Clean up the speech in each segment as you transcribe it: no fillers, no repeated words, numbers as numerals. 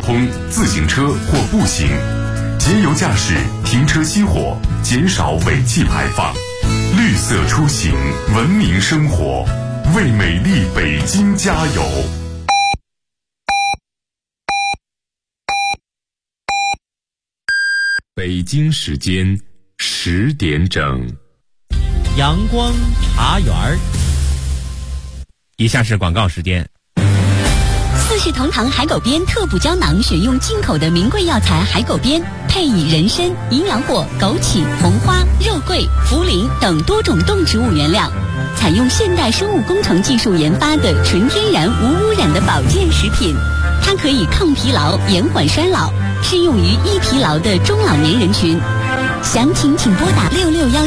通、自行车或步行，节油驾驶，停车熄火，减少尾气排放，绿色出行，文明生活，为美丽北京加油！北京时间10点整， 阳光茶园儿。 以下是广告时间。 四世同堂海狗鞭特补胶囊，选用进口的名贵药材海狗鞭，配以人参、营养果、枸杞、红花、肉桂、茯苓等多种动植物原料，采用现代生物工程技术研发的纯天然无污染的保健食品。它可以抗疲劳、延缓衰老，适用于易疲劳的中老年人群。详情请拨打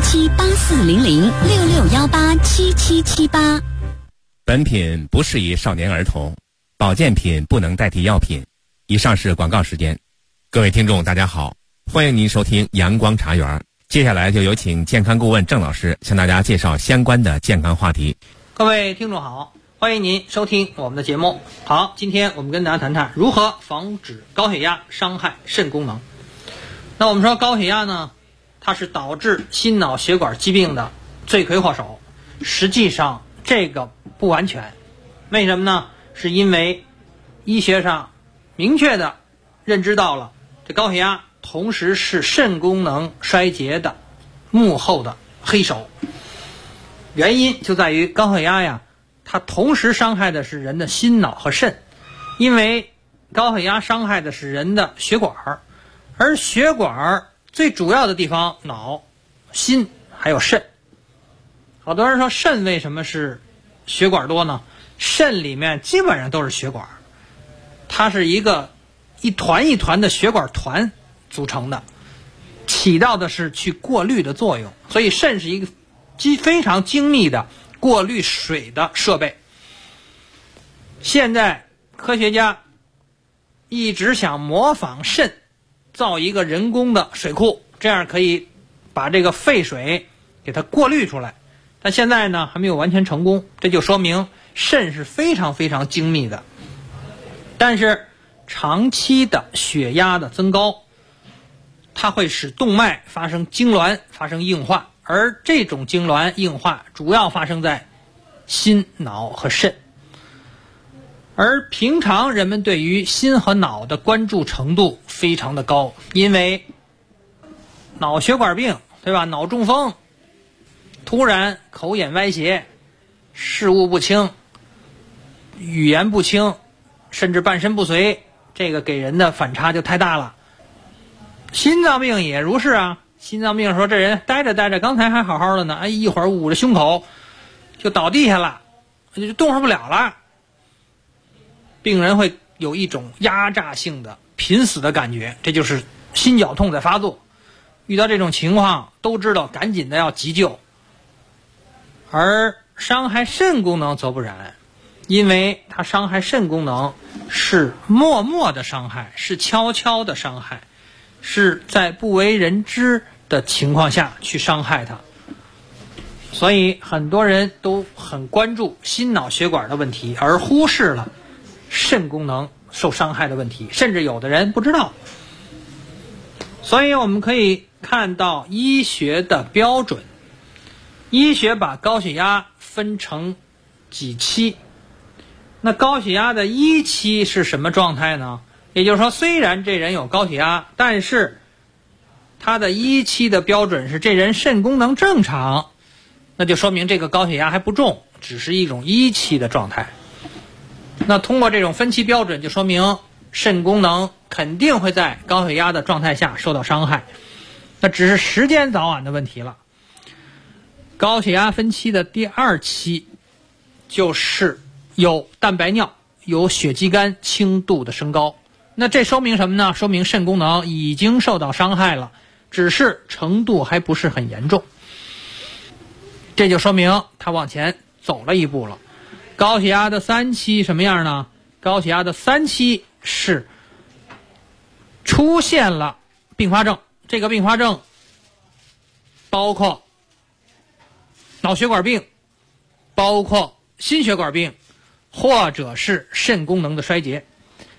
6617840066187778。 本品不适宜少年儿童，保健品不能代替药品。以上是广告时间。各位听众大家好，欢迎您收听阳光茶园。接下来就有请健康顾问郑老师向大家介绍相关的健康话题。 各位听众好，欢迎您收听我们的节目。好，今天我们跟大家谈谈如何防止高血压伤害肾功能。那我们说高血压呢，它是导致心脑血管疾病的罪魁祸首。实际上这个不完全，为什么呢？是因为医学上明确的认知到了这高血压同时是肾功能衰竭的幕后的黑手。原因就在于高血压呀，它同时伤害的是人的心脑和肾，因为高血压伤害的是人的血管，而血管最主要的地方脑、心还有肾。好多人说肾为什么是血管多呢？肾里面基本上都是血管，它是一团一团的血管团组成的，起到的是去过滤的作用，所以肾是一个非常精密的过滤水的设备。现在科学家一直想模仿肾造一个人工的水库，这样可以把这个废水给它过滤出来，但现在呢还没有完全成功，这就说明肾是非常非常精密的。但是长期的血压的增高，它会使动脉发生痉挛，发生硬化，而这种痉挛硬化主要发生在心、脑和肾。而平常人们对于心和脑的关注程度非常的高，因为脑血管病，对吧？脑中风，突然口眼歪斜，事物不清，语言不清，甚至半身不遂，这个给人的反差就太大了。心脏病也如是啊，心脏病说这人待着待着，刚才还好好的呢，哎，一会儿捂着胸口就倒地下了，就动弹不了了。病人会有一种压榨性的濒死的感觉，这就是心绞痛在发作。遇到这种情况都知道赶紧的要急救。而伤害肾功能则不然，因为它伤害肾功能是默默的伤害，是悄悄的伤害，是在不为人知的情况下去伤害它。所以很多人都很关注心脑血管的问题，而忽视了肾功能受伤害的问题，甚至有的人不知道。所以我们可以看到医学的标准，医学把高血压分成几期。那高血压的一期是什么状态呢？也就是说，虽然这人有高血压，但是他的一期的标准是这人肾功能正常，那就说明这个高血压还不重，只是一种一期的状态。那通过这种分期标准，就说明肾功能肯定会在高血压的状态下受到伤害，那只是时间早晚的问题了。高血压分期的第二期就是有蛋白尿，有血肌酐轻度的升高。那这说明什么呢？说明肾功能已经受到伤害了，只是程度还不是很严重。这就说明他往前走了一步了。高血压的三期什么样呢？高血压的三期是出现了并发症，这个并发症包括脑血管病，包括心血管病，或者是肾功能的衰竭。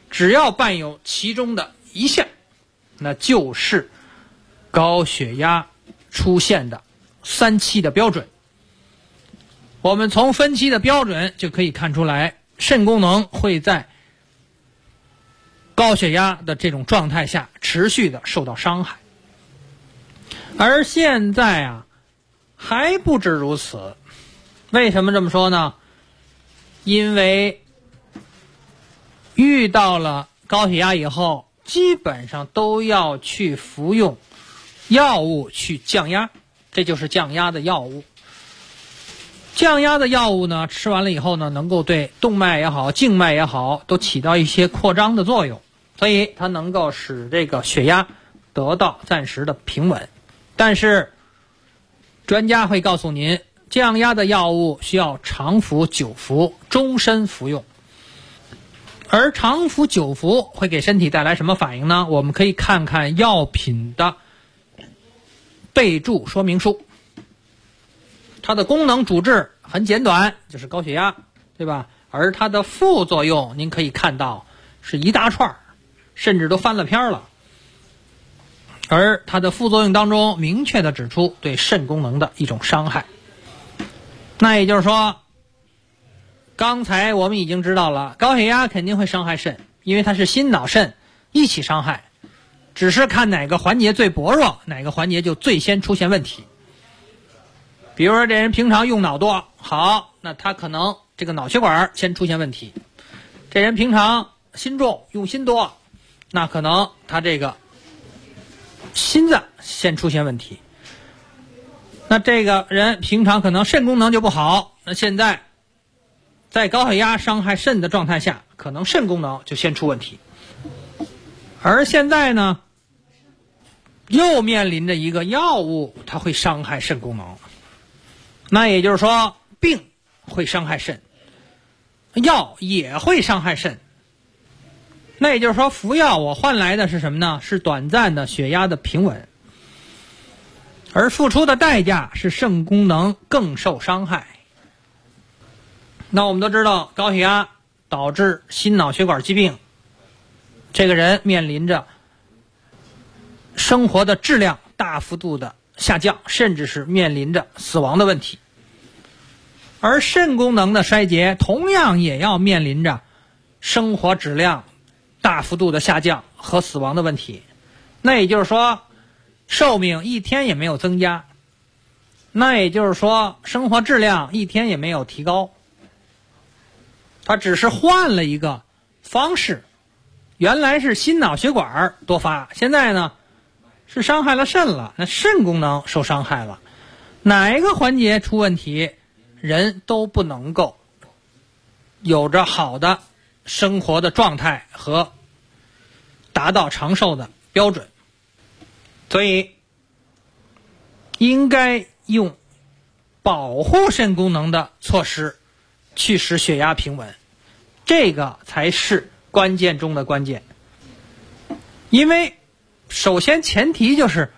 只要伴有其中的一项，那就是高血压出现的3期的标准。我们从分期的标准就可以看出来，肾功能会在高血压的这种状态下持续的受到伤害。而现在还不止如此。为什么这么说呢？因为遇到了高血压以后，基本上都要去服用药物去降压，这就是降压的药物。降压的药物呢，吃完了以后呢，能够对动脉也好、静脉也好，都起到一些扩张的作用，所以它能够使这个血压得到暂时的平稳。但是专家会告诉您，降压的药物需要长服、久服、终身服用。而长服、久服会给身体带来什么反应呢？我们可以看看药品的备注说明书。它的功能主治很简短，就是高血压，对吧？而它的副作用您可以看到是一大串，甚至都翻了篇了。而它的副作用当中明确地指出对肾功能的一种伤害。那也就是说，刚才我们已经知道了，高血压肯定会伤害肾，因为它是心脑肾一起伤害，只是看哪个环节最薄弱，哪个环节就最先出现问题。比如说这人平常用脑多，好，那他可能这个脑血管先出现问题。这人平常心重，用心多，那可能他这个心脏先出现问题。那这个人平常可能肾功能就不好，那现在在高血压伤害肾的状态下，可能肾功能就先出问题。而现在呢，又面临着一个药物它会伤害肾功能。那也就是说，病会伤害肾，药也会伤害肾。那也就是说，服药我换来的是什么呢？是短暂的血压的平稳，而付出的代价是肾功能更受伤害。那我们都知道，高血压导致心脑血管疾病，这个人面临着生活的质量大幅度的下降，甚至是面临着死亡的问题。而肾功能的衰竭同样也要面临着生活质量大幅度的下降和死亡的问题。那也就是说，寿命一天也没有增加，那也就是说，生活质量一天也没有提高。它只是换了一个方式，原来是心脑血管多发，现在呢是伤害了肾了，那肾功能受伤害了，哪一个环节出问题，人都不能够有着好的生活的状态和达到长寿的标准。所以应该用保护肾功能的措施去使血压平稳，这个才是关键中的关键。因为首先前提就是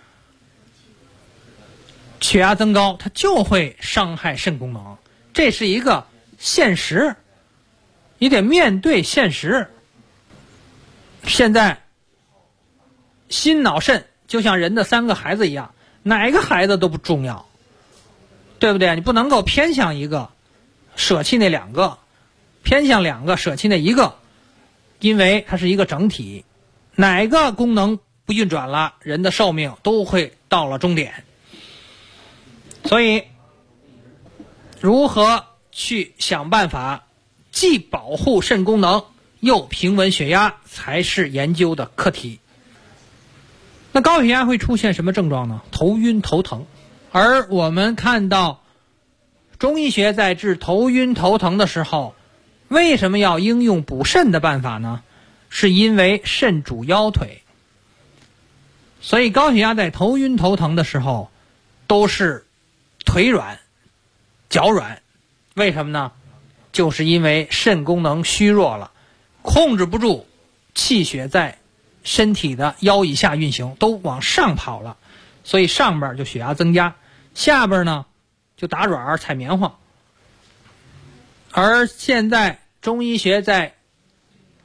血压增高，它就会伤害肾功能，这是一个现实，你得面对现实。现在心脑肾就像人的3个孩子一样，哪个孩子都不重要，对不对？你不能够偏向一个舍弃那2个，偏向2个舍弃那1个，因为它是一个整体，哪个功能不运转了，人的寿命都会到了终点。所以如何去想办法既保护肾功能又平稳血压，才是研究的课题。那高血压会出现什么症状呢？头晕头疼。而我们看到中医学在治头晕头疼的时候，为什么要应用补肾的办法呢？是因为肾主腰腿，所以高血压在头晕头疼的时候都是腿软脚软。为什么呢？就是因为肾功能虚弱了，控制不住气血在身体的腰以下运行，都往上跑了，所以上边就血压增加，下边呢就打软踩棉花。而现在中医学在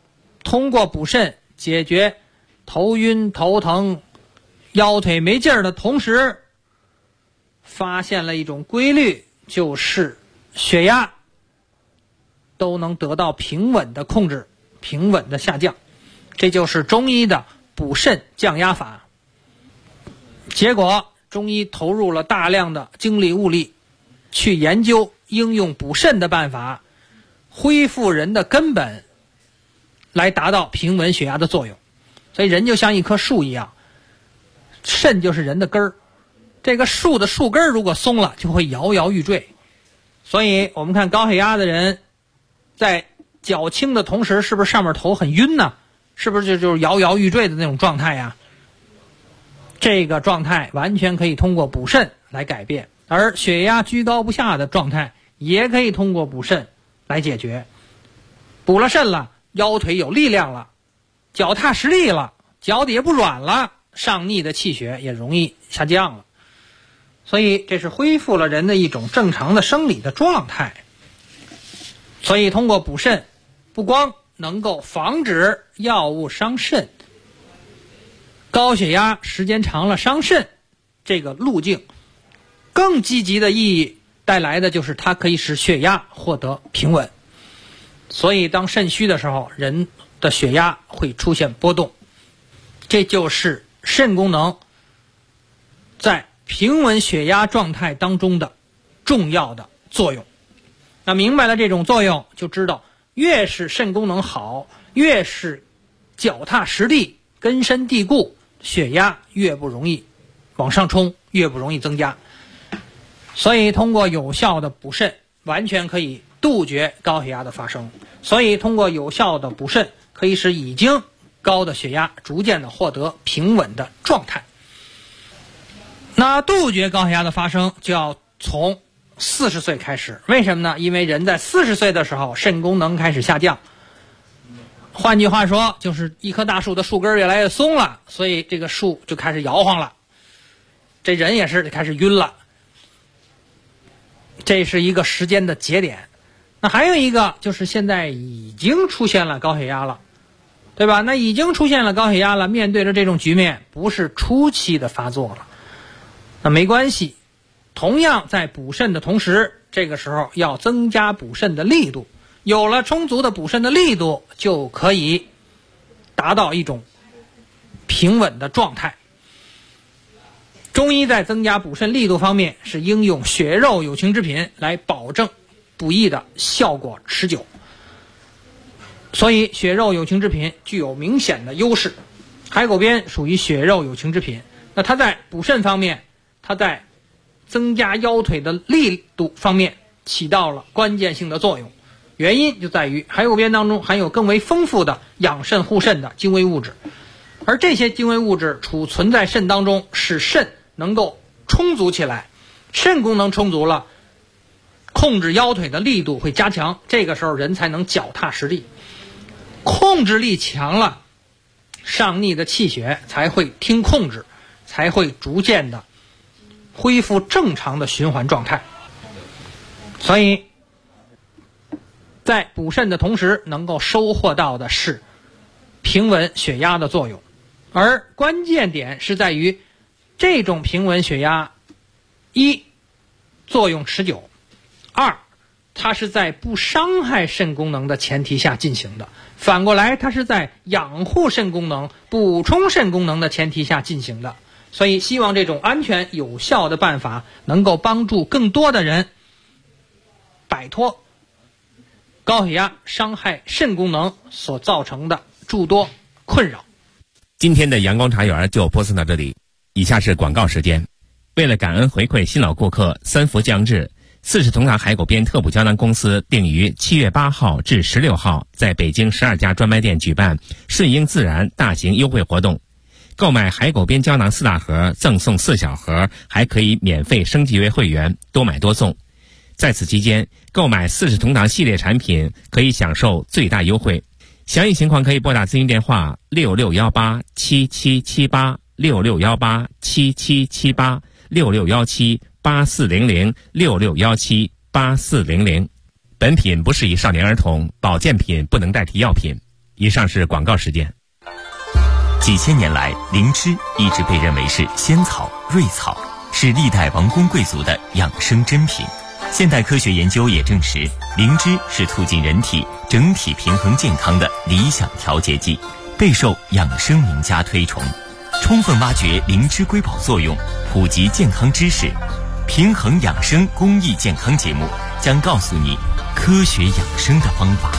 通过补肾解决头晕头疼腰腿没劲儿的同时，发现了一种规律，就是血压都能得到平稳的控制，平稳的下降。这就是中医的补肾降压法。结果中医投入了大量的精力物力去研究应用补肾的办法，恢复人的根本，来达到平稳血压的作用。所以人就像一棵树一样，肾就是人的根儿，这个树的树根如果松了，就会摇摇欲坠。所以我们看高血压的人在较轻的同时，是不是上面头很晕呢？是不是就是摇摇欲坠的那种状态呀？这个状态完全可以通过补肾来改变，而血压居高不下的状态也可以通过补肾来解决。补了肾了，腰腿有力量了，脚踏实地了，脚底也不软了，上逆的气血也容易下降了。所以这是恢复了人的一种正常的生理的状态。所以通过补肾，不光能够防止药物伤肾，高血压时间长了伤肾这个路径，更积极的意义带来的就是它可以使血压获得平稳。所以当肾虚的时候，人的血压会出现波动，这就是肾功能在平稳血压状态当中的重要的作用。那明白了这种作用，就知道越是肾功能好，越是脚踏实地根深蒂固，血压越不容易往上冲，越不容易增加。所以通过有效的补肾，完全可以杜绝高血压的发生。所以通过有效的补肾，可以使已经高的血压逐渐的获得平稳的状态。那杜绝高血压的发生，就要从40岁开始。为什么呢？因为人在40岁的时候，肾功能开始下降。换句话说，就是一棵大树的树根越来越松了，所以这个树就开始摇晃了，这人也是开始晕了。这是一个时间的节点。那还有一个就是现在已经出现了高血压了，对吧？那已经出现了高血压了，面对着这种局面，不是初期的发作了，那没关系，同样在补肾的同时，这个时候要增加补肾的力度。有了充足的补肾的力度，就可以达到一种平稳的状态。中医在增加补肾力度方面，是应用血肉有情之品来保证补益的效果持久。所以血肉有情之品具有明显的优势。海狗鞭属于血肉有情之品，那它在补肾方面，它在增加腰腿的力度方面起到了关键性的作用。原因就在于海狗鞭当中含有更为丰富的养肾护肾的精微物质，而这些精微物质储存在肾当中，使肾能够充足起来。肾功能充足了，控制腰腿的力度会加强，这个时候人才能脚踏实地。控制力强了，上逆的气血才会听控制，才会逐渐的恢复正常的循环状态。所以在补肾的同时，能够收获到的是平稳血压的作用。而关键点是在于这种平稳血压，一，作用持久；二，它是在不伤害肾功能的前提下进行的。反过来，它是在养护肾功能、补充肾功能的前提下进行的。所以希望这种安全有效的办法能够帮助更多的人摆脱高血压伤害肾功能所造成的诸多困扰。 今天的阳光茶园就播送到这里，以下是广告时间。为了感恩回馈新老顾客，三伏将至，40同堂海狗鞭特补胶囊公司定于7月8号至16号在北京12家专卖店举办顺应自然大型优惠活动，购买海狗鞭胶囊4大盒赠送4小盒，还可以免费升级为会员，多买多送。在此期间，购买40同堂系列产品可以享受最大优惠。详细情况可以拨打咨询电话66187778 66187778 66178400 66178400。本品不适宜少年儿童，保健品不能代替药品。 以上是广告时间。 几千年来，灵芝一直被认为是仙草、瑞草，是历代王公贵族的养生珍品。现代科学研究也证实，灵芝是促进人体整体平衡健康的理想调节剂，备受养生名家推崇。充分挖掘灵芝瑰宝作用，普及健康知识，平衡养生公益健康节目将告诉你科学养生的方法。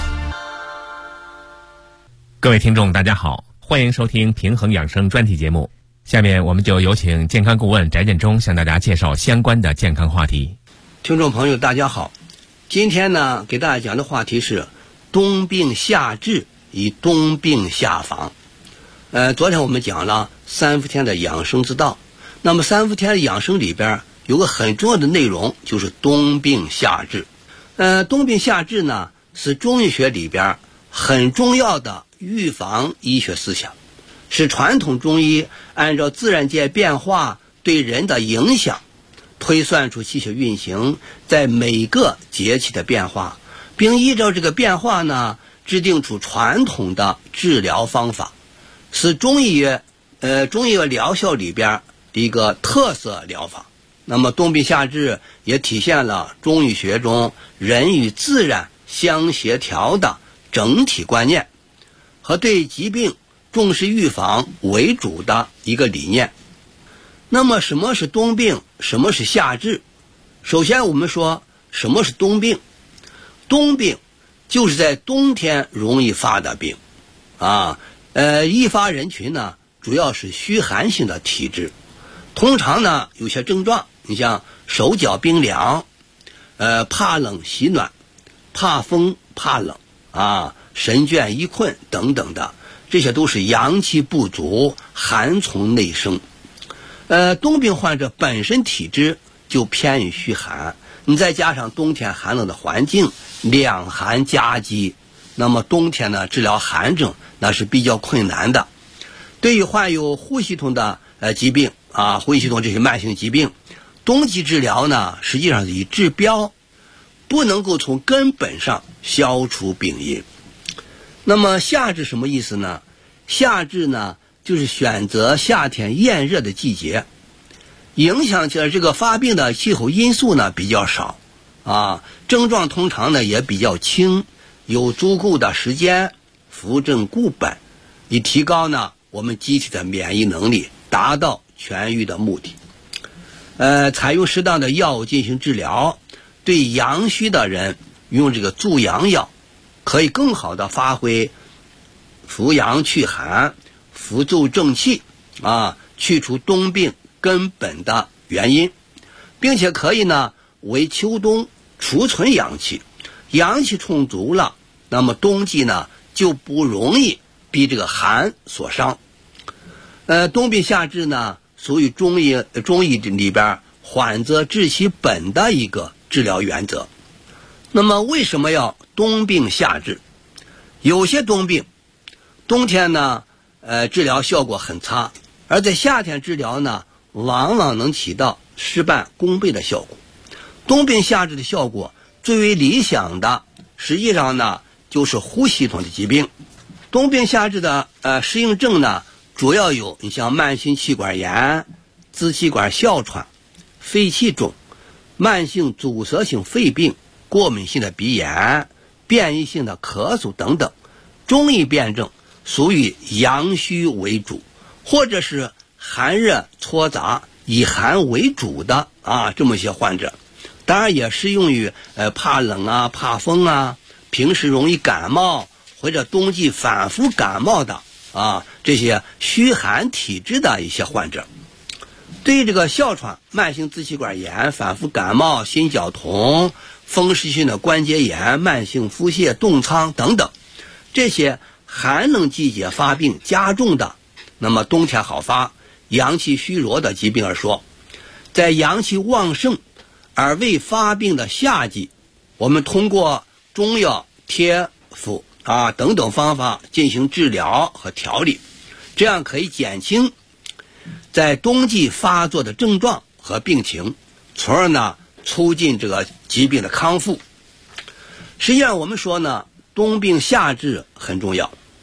各位听众大家好，欢迎收听平衡养生专题节目。下面我们就有请健康顾问翟建中向大家介绍相关的健康话题。 听众朋友大家好，今天呢给大家讲的话题是冬病夏治与冬病夏防。昨天我们讲了3伏天的养生之道，那么3伏天的养生里边有个很重要的内容，就是冬病夏治。冬病夏治呢是中医学里边很重要的预防医学思想，是传统中医按照自然界变化对人的影响，推算出气血运行在每个节气的变化，并依照这个变化呢制定出传统的治疗方法，是中医疗效里边的一个特色疗法。那么冬病夏治也体现了中医学中人与自然相协调的整体观念和对疾病重视预防为主的一个理念。那么什么是冬病，什么是夏治？首先我们说什么是冬病。冬病就是在冬天容易发的病易发人群呢主要是虚寒性的体质，通常呢有些症状，你像手脚冰凉，怕冷喜暖，怕风怕冷神倦易困等等的，这些都是阳气不足，寒从内生。冬病患者本身体质就偏于虚寒，你再加上冬天寒冷的环境，两寒夹击，那么冬天呢治疗寒症那是比较困难的。对于患有呼吸系统的疾病呼吸系统这些慢性疾病，冬季治疗呢实际上是以治标，不能够从根本上消除病因。那么夏治什么意思呢？夏治呢就是选择夏天炎热的季节，影响起来这个发病的气候因素呢比较少症状通常呢也比较轻，有足够的时间扶正固本，以提高呢我们机体的免疫能力，达到痊愈的目的。采用适当的药物进行治疗，对阳虚的人用这个助阳药，可以更好的发挥扶阳祛寒、扶助正气去除冬病根本的原因，并且可以呢为秋冬储存阳气，阳气充足了，那么冬季呢就不容易被这个寒所伤。冬病夏治呢属于中医里边缓则治其本的一个治疗原则。那么为什么要冬病夏治？有些冬病冬天呢治疗效果很差，而在夏天治疗呢往往能起到事半功倍的效果。冬病夏治的效果最为理想的实际上呢就是呼吸系统的疾病。冬病夏治的适应症呢主要有你像慢性气管炎、支气管哮喘、肺气肿、慢性阻塞性肺病、过敏性的鼻炎、变异性的咳嗽等等。中医辨证属于阳虚为主，或者是寒热搓杂以寒为主的这么一些患者。当然也适用于怕冷怕风平时容易感冒或者冬季反复感冒的这些虚寒体质的一些患者。对于这个哮喘、慢性支气管炎、反复感冒、心绞痛、风湿性的关节炎、慢性腹泻、冻疮等等，这些寒冷季节发病加重的，那么冬天好发、阳气虚弱的疾病而说，在阳气旺盛而未发病的夏季，我们通过中药、贴敷等等方法进行治疗和调理，这样可以减轻在冬季发作的症状和病情，从而呢促进这个疾病的康复。实际上我们说呢，冬病夏治很重要。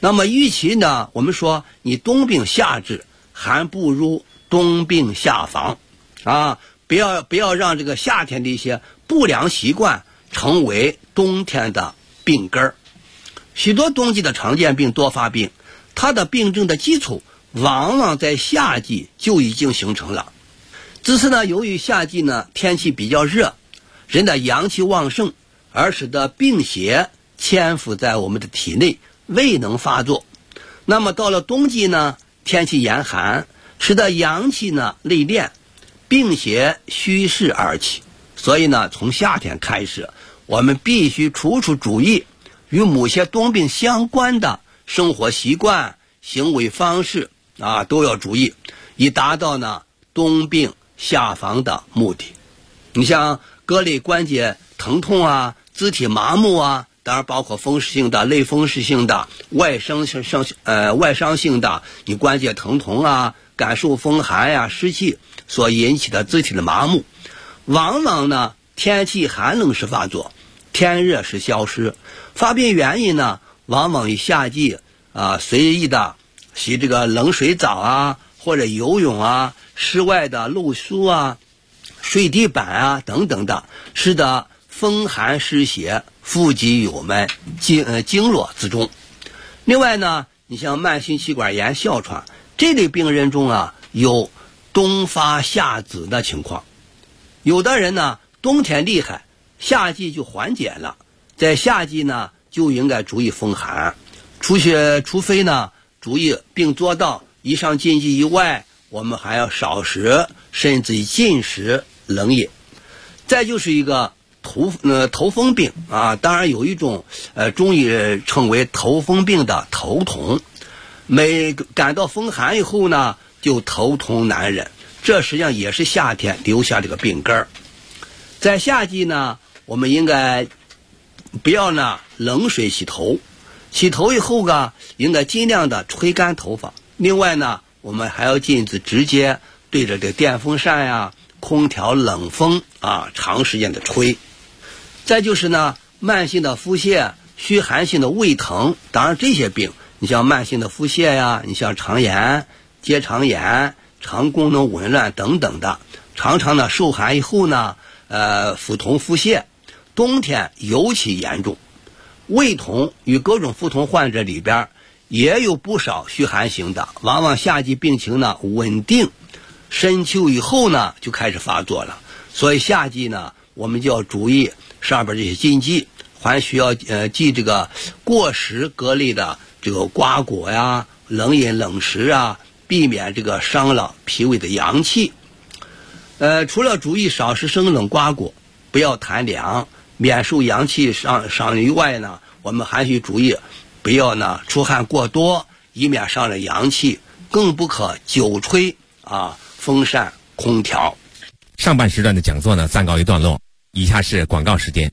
那么与其呢，我们说你冬病夏治，还不如冬病夏防啊！不要让这个夏天的一些不良习惯成为冬天的病根儿。许多冬季的常见病、多发病，它的病症的基础往往在夏季就已经形成了。只是呢，由于夏季呢天气比较热，人的阳气旺盛，而使得病邪潜伏在我们的体内，未能发作。那么到了冬季呢，天气严寒，使得阳气呢内敛，病邪虚势而起。所以呢，从夏天开始，我们必须处处注意与某些冬病相关的生活习惯、行为方式啊，都要注意，以达到呢冬病夏防的目的。你像各类关节疼痛啊、肢体麻木啊，当然包括风湿性的、类风湿性的、外伤性的，你关节疼痛啊、感受风寒呀、湿气所引起的肢体的麻木，往往呢天气寒冷时发作，天热时消失。发病原因呢，往往与夏季随意的洗这个冷水澡啊，或者游泳啊、室外的露宿啊、睡地板啊等等的，使得风寒湿邪伏集于我们经络之中。另外呢，你像慢性气管炎、哮喘这类病人中啊，有冬发夏止的情况。有的人呢，冬天厉害，夏季就缓解了，在夏季呢就应该注意风寒，除非呢注意并做到以上禁忌以外，我们还要少食甚至于禁食冷饮。再就是一个头风病啊，当然有一种中医称为头风病的头痛，每感到风寒以后呢就头痛难忍，这实际上也是夏天留下这个病根儿。在夏季呢，我们应该不要呢冷水洗头，洗头以后呢应该尽量的吹干头发。另外呢，我们还要禁止直接对着这个电风扇呀、空调冷风啊长时间的吹。再就是呢，慢性的腹泻、虚寒性的胃疼，当然这些病，你像慢性的腹泻呀，你像肠炎、结肠炎、肠功能紊乱等等的，常常呢受寒以后呢腹痛腹泻，冬天尤其严重。胃痛与各种腹痛患者里边也有不少虚寒型的，往往夏季病情呢稳定，深秋以后呢就开始发作了。所以夏季呢，我们就要注意上边这些禁忌，还需要忌这个过食各类的这个瓜果呀、冷饮冷食啊，避免这个伤了脾胃的阳气。除了注意少食生冷瓜果，不要贪凉，免受阳气伤以外呢，我们还需注意不要呢出汗过多，以免伤了阳气，更不可久吹风扇、空调。 上半时段的讲座呢暂告一段落，以下是广告时间。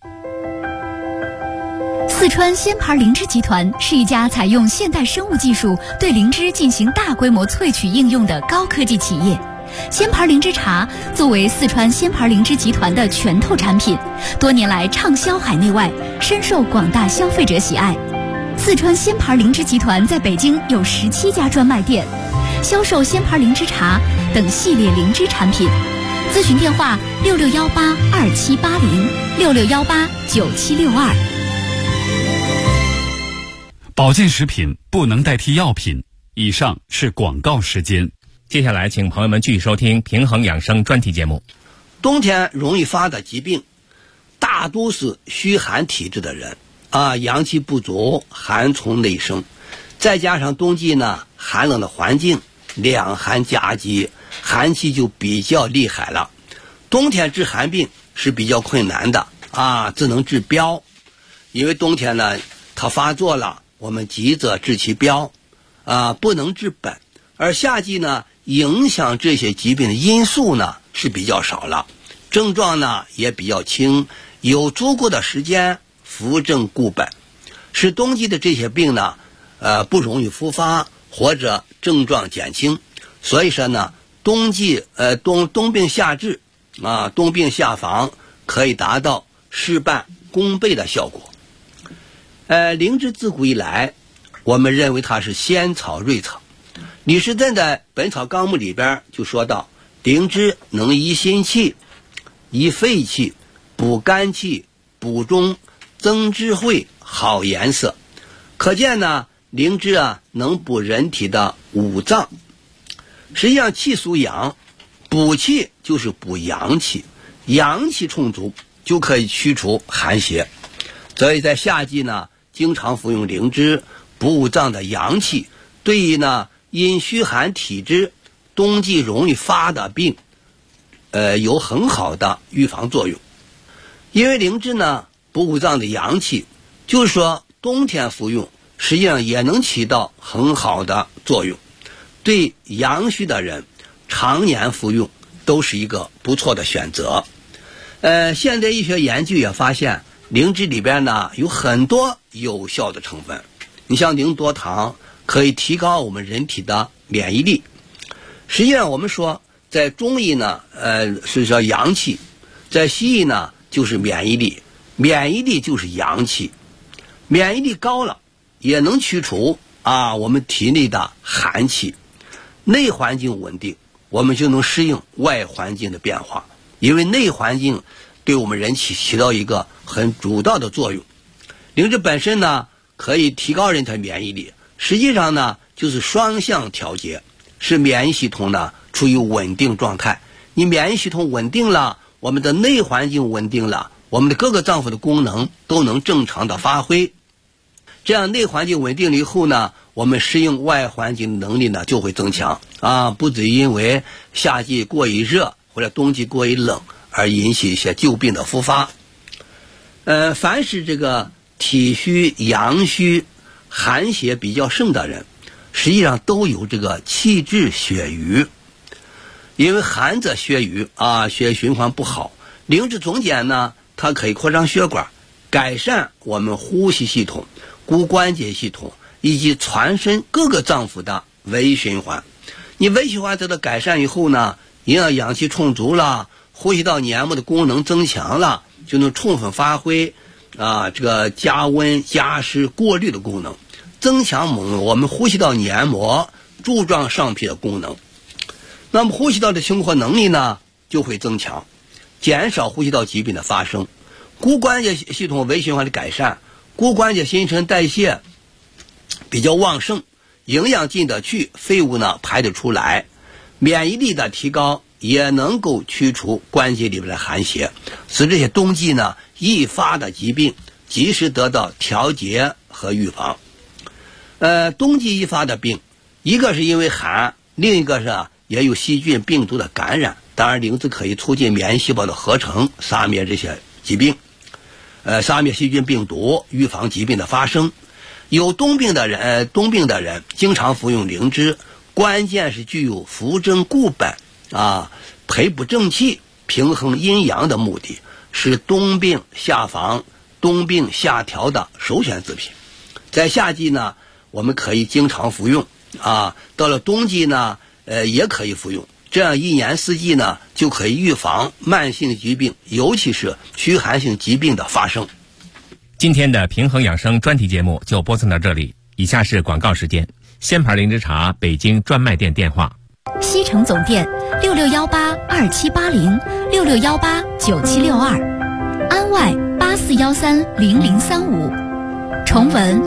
四川仙牌灵芝集团是一家采用现代生物技术对灵芝进行大规模萃取应用的高科技企业。仙牌灵芝茶作为四川仙牌灵芝集团的拳头产品，多年来畅销海内外，深受广大消费者喜爱。四川仙牌灵芝集团在北京有17家专卖店，销售仙牌灵芝茶等系列灵芝产品。咨询电话6618278066189762。 保健食品不能代替药品。以上是广告时间。 接下来请朋友们继续收听平衡养生专题节目。 冬天容易发的疾病大多是虚寒体质的人阳气不足，寒从内生，再加上冬季呢寒冷的环境，两寒夹击，寒气就比较厉害了。冬天治寒病是比较困难的只能治标，因为冬天呢它发作了，我们急着治其标不能治本。而夏季呢影响这些疾病的因素呢是比较少了，症状呢也比较轻，有足够的时间扶正固本，使冬季的这些病呢不容易复发或者症状减轻。所以说呢，冬病夏治冬病夏防可以达到事半功倍的效果。灵芝自古以来我们认为它是仙草瑞草。李时珍在《本草纲目》里边就说到，灵芝能益心气、益肺气、补肝气、补中、增智慧、好颜色。可见呢，灵芝能补人体的五脏。实际上气属阳，补气就是补阳气，阳气充足就可以驱除寒邪。所以在夏季呢，经常服用灵芝，补五脏的阳气，对于呢因虚寒体质冬季容易发的病有很好的预防作用。因为灵芝呢补五脏的阳气，就是说冬天服用实际上也能起到很好的作用，对阳虚的人常年服用都是一个不错的选择。现代医学研究也发现，灵芝里边呢有很多有效的成分。你像宁多糖可以提高我们人体的免疫力。实际上我们说在中医呢是叫阳气，在西医呢就是免疫力，免疫力就是阳气。免疫力高了也能驱除我们体内的寒气。内环境稳定，我们就能适应外环境的变化，因为内环境对我们人体起到一个很主导的作用。灵芝本身呢可以提高人体免疫力，实际上呢就是双向调节，使免疫系统呢处于稳定状态。你免疫系统稳定了，我们的内环境稳定了，我们的各个脏腑的功能都能正常的发挥。这样内环境稳定了以后呢，我们适应外环境的能力呢就会增强不至于因为夏季过于热或者冬季过于冷而引起一些旧病的复发。凡是这个体虚、阳虚、寒邪比较盛的人，实际上都有这个气滞血瘀。因为寒则血瘀血液循环不好，灵芝总碱呢它可以扩张血管，改善我们呼吸系统、骨关节系统以及全身各个脏腑的微循环。你微循环得到改善以后呢，营养阳气充足了，呼吸道黏膜的功能增强了，就能充分发挥这个加温、加湿、过滤的功能，增强我们呼吸道黏膜柱状上皮的功能。那么呼吸道的生活能力呢就会增强，减少呼吸道疾病的发生。骨关节系统微循环的改善，骨关节新陈代谢比较旺盛，营养进得去，废物呢排得出来，免疫力的提高也能够驱除关节里面的寒邪，使这些冬季呢易发的疾病及时得到调节和预防。冬季易发的病，一个是因为寒，另一个是也有细菌病毒的感染。当然灵芝可以促进免疫细胞的合成，杀灭这些疾病，杀灭细菌病毒，预防疾病的发生。有冬病的人经常服用灵芝，关键是具有扶正固本培补正气、平衡阴阳的目的，是冬病夏防、冬病夏调的首选之品。在夏季呢我们可以经常服用到了冬季呢也可以服用，这样一年四季呢就可以预防慢性疾病，尤其是虚寒性疾病的发生。 今天的平衡养生专题节目就播送到这里，以下是广告时间。仙牌灵芝茶北京专卖店电话： 西城总店66182780，66189762，安外84130035，崇文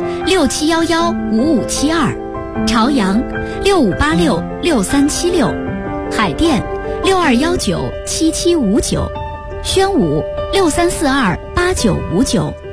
67115572，朝阳65866376，海淀62197759，宣武63428959。